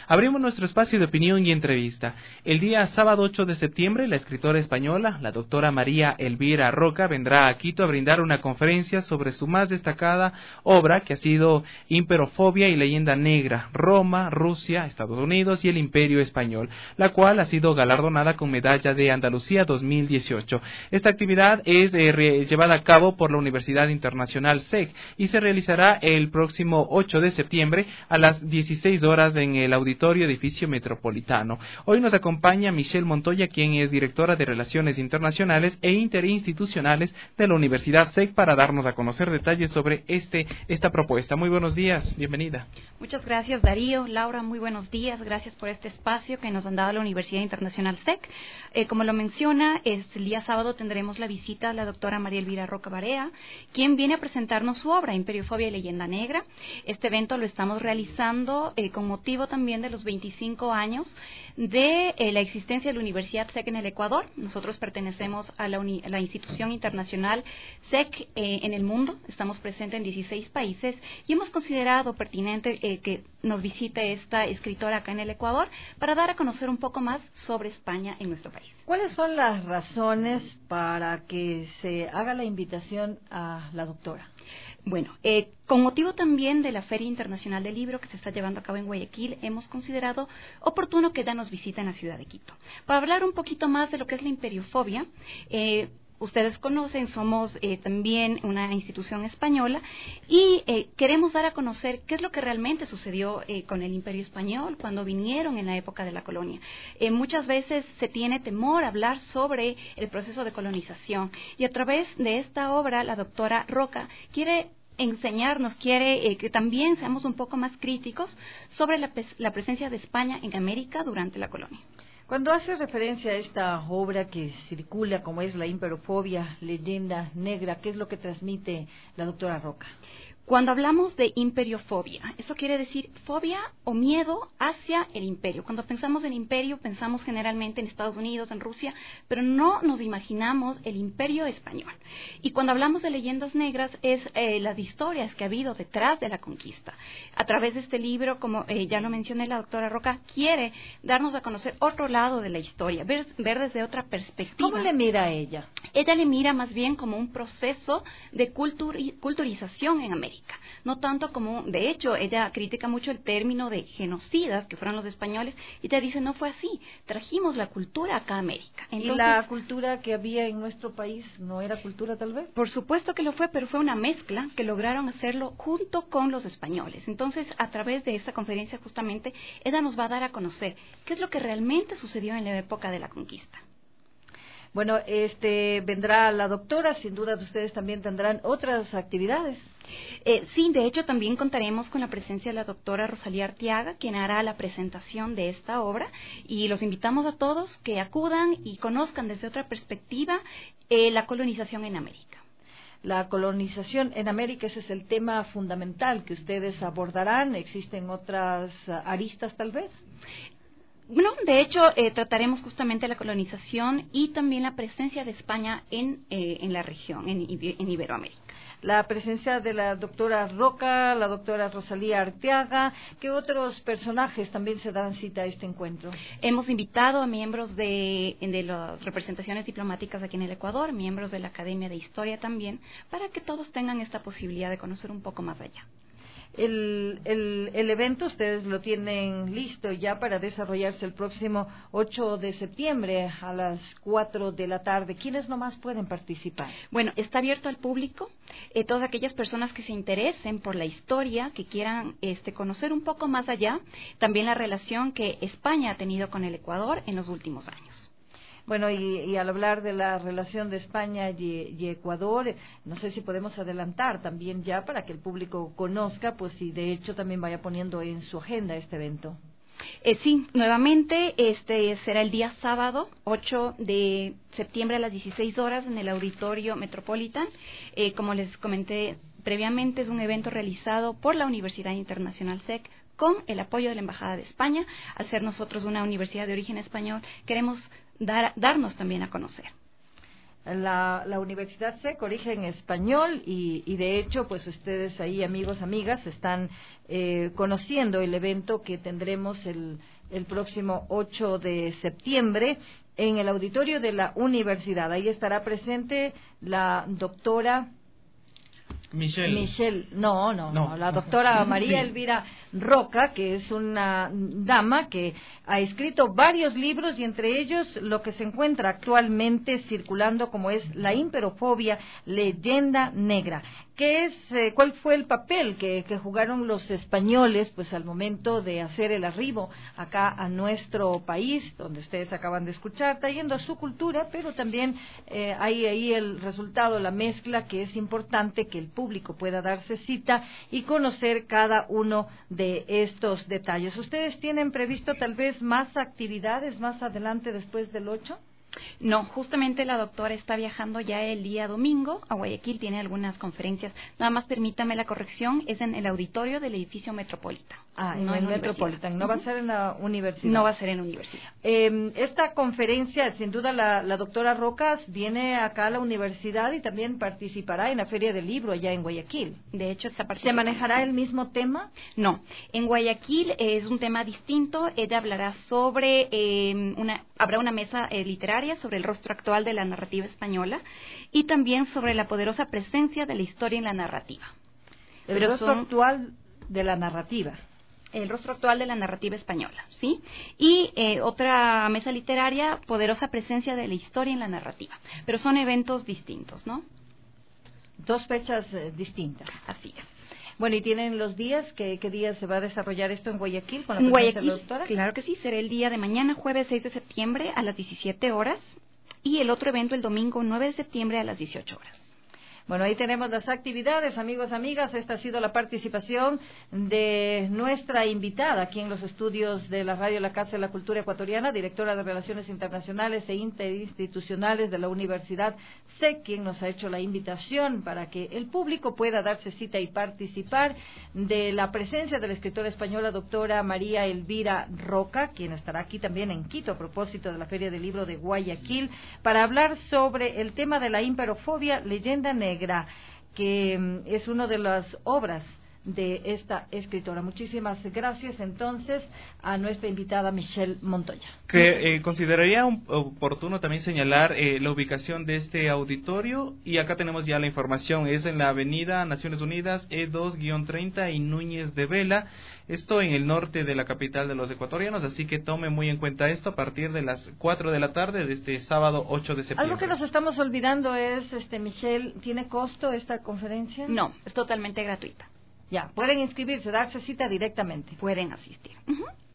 Abrimos nuestro espacio de opinión y entrevista. El día sábado 8 de septiembre, la escritora española, la doctora María Elvira Roca, vendrá a Quito a brindar una conferencia sobre su más destacada obra, que ha sido Imperofobia y leyenda negra, Roma, Rusia, Estados Unidos y el Imperio Español, la cual ha sido galardonada con Medalla de Andalucía 2018. Esta actividad es llevada a cabo por la Universidad Internacional SEC y se realizará el próximo 8 de septiembre a las 16 horas en el Auditorio Edificio Metropolitano. Hoy nos acompaña Michelle Montoya, quien es directora de Relaciones Internacionales e Interinstitucionales de la Universidad SEC, para darnos a conocer detalles sobre esta propuesta. Muy buenos días, bienvenida. Muchas gracias, Darío. Laura, muy buenos días. Gracias por este espacio que nos han dado la Universidad Internacional SEC. Como lo menciona, el día sábado tendremos la visita a la doctora María Elvira Roca Barea, quien viene a presentarnos su obra, Imperiofobia y leyenda negra. Este evento lo estamos realizando con motivo también de los 25 años de la existencia de la Universidad SEC en el Ecuador. Nosotros pertenecemos a la institución internacional SEC en el mundo. Estamos presentes en 16 países y hemos considerado pertinente que nos visite esta escritora acá en el Ecuador para dar a conocer un poco más sobre España en nuestro país. ¿Cuáles son las razones para que se haga la invitación a la doctora? Bueno, con motivo también de la Feria Internacional del Libro que se está llevando a cabo en Guayaquil, hemos considerado oportuno que ella nos visite en la ciudad de Quito. Para hablar un poquito más de lo que es la imperiofobia, ustedes conocen, somos también una institución española y queremos dar a conocer qué es lo que realmente sucedió con el Imperio Español cuando vinieron en la época de la colonia. Muchas veces se tiene temor a hablar sobre el proceso de colonización y a través de esta obra la doctora Roca quiere enseñarnos, quiere que también seamos un poco más críticos sobre la presencia de España en América durante la colonia. Cuando hace referencia a esta obra que circula, como es la Imperofobia, leyenda negra, ¿qué es lo que transmite la doctora Roca? Cuando hablamos de imperiofobia, eso quiere decir fobia o miedo hacia el imperio. Cuando pensamos en imperio, pensamos generalmente en Estados Unidos, en Rusia, pero no nos imaginamos el imperio español. Y cuando hablamos de leyendas negras, es las historias que ha habido detrás de la conquista. A través de este libro, como ya lo mencioné, la doctora Roca quiere darnos a conocer otro lado de la historia, ver desde otra perspectiva. ¿Cómo le mira a ella? Ella le mira más bien como un proceso de culturización en América. No tanto como, de hecho, ella critica mucho el término de genocidas, que fueron los españoles, y ella dice, no fue así, trajimos la cultura acá a América. Entonces, ¿y la cultura que había en nuestro país no era cultura tal vez? Por supuesto que lo fue, pero fue una mezcla que lograron hacerlo junto con los españoles. Entonces, a través de esta conferencia justamente, ella nos va a dar a conocer qué es lo que realmente sucedió en la época de la conquista. Bueno, vendrá la doctora, sin duda ustedes también tendrán otras actividades. Sí, de hecho también contaremos con la presencia de la doctora Rosalía Arteaga, quien hará la presentación de esta obra, y los invitamos a todos que acudan y conozcan desde otra perspectiva la colonización en América. La colonización en América, ese es el tema fundamental que ustedes abordarán. ¿Existen otras aristas tal vez? Bueno, de hecho, trataremos justamente la colonización y también la presencia de España en la región, en Iberoamérica. La presencia de la doctora Roca, la doctora Rosalía Arteaga, ¿qué otros personajes también se dan cita a este encuentro? Hemos invitado a miembros de las representaciones diplomáticas aquí en el Ecuador, miembros de la Academia de Historia también, para que todos tengan esta posibilidad de conocer un poco más allá. El evento ustedes lo tienen listo ya para desarrollarse el próximo 8 de septiembre a las 4 de la tarde. ¿Quiénes nomás pueden participar? Bueno, está abierto al público, todas aquellas personas que se interesen por la historia, que quieran conocer un poco más allá, también la relación que España ha tenido con el Ecuador en los últimos años. Bueno, y al hablar de la relación de España y Ecuador, no sé si podemos adelantar también ya para que el público conozca, pues si de hecho también vaya poniendo en su agenda este evento. Sí, nuevamente será el día sábado, 8 de septiembre a las 16 horas en el Auditorio Metropolitan. Como les comenté previamente, es un evento realizado por la Universidad Internacional SEC con el apoyo de la Embajada de España. Al ser nosotros una universidad de origen español, queremos darnos también a conocer. la Universidad SEC, origen español, y de hecho, pues ustedes ahí, amigos, amigas, están conociendo el evento que tendremos el próximo 8 de septiembre en el auditorio de la universidad. Ahí estará presente la doctora la doctora María Elvira Roca, que es una dama que ha escrito varios libros, y entre ellos lo que se encuentra actualmente circulando, como es La imperofobia, leyenda negra. ¿Cuál fue el papel que jugaron los españoles pues al momento de hacer el arribo acá a nuestro país, donde ustedes acaban de escuchar, trayendo su cultura, pero también hay ahí el resultado, la mezcla, que es importante que el público pueda darse cita y conocer cada uno de estos detalles. ¿Ustedes tienen previsto tal vez más actividades más adelante después del 8? No, justamente la doctora está viajando ya el día domingo a Guayaquil, tiene algunas conferencias. Nada más permítame la corrección, es en el auditorio del edificio Metropolitan. No en el Metropolitan, no va a ser en la universidad. No va a ser en la universidad. Esta conferencia, sin duda, la doctora Rocas viene acá a la universidad y también participará en la Feria del Libro allá en Guayaquil. De hecho, está participando. ¿Se manejará el mismo tema? No, en Guayaquil es un tema distinto. Ella hablará sobre habrá una mesa literaria sobre el rostro actual de la narrativa española y también sobre la poderosa presencia de la historia en la narrativa. El rostro actual de la narrativa. El rostro actual de la narrativa española, ¿sí? Y otra mesa literaria, poderosa presencia de la historia en la narrativa. Pero son eventos distintos, ¿no? Dos fechas distintas. Así es. Bueno, ¿y tienen los días? ¿Qué días se va a desarrollar esto en Guayaquil con la presencia de la doctora? Claro que sí, será el día de mañana, jueves 6 de septiembre a las 17 horas, y el otro evento el domingo 9 de septiembre a las 18 horas. Bueno, ahí tenemos las actividades, amigos, amigas. Esta ha sido la participación de nuestra invitada aquí en los estudios de la radio La Casa de la Cultura Ecuatoriana, directora de Relaciones Internacionales e Interinstitucionales de la Universidad SEC, quien nos ha hecho la invitación para que el público pueda darse cita y participar de la presencia de la escritora española doctora María Elvira Roca, quien estará aquí también en Quito a propósito de la Feria del Libro de Guayaquil, para hablar sobre el tema de la imperofobia, leyenda negra, que es una de las obras de esta escritora. Muchísimas gracias entonces a nuestra invitada Michelle Montoya. Consideraría oportuno también señalar la ubicación de este auditorio, y acá tenemos ya la información. Es en la avenida Naciones Unidas E2-30 y Núñez de Vela, esto en el norte de la capital de los ecuatorianos, así que tome muy en cuenta esto a partir de las 4 de la tarde de este sábado 8 de septiembre. Algo que nos estamos olvidando es, Michelle, ¿tiene costo esta conferencia? No, es totalmente gratuita. Ya, pueden inscribirse, darse cita directamente. Pueden asistir.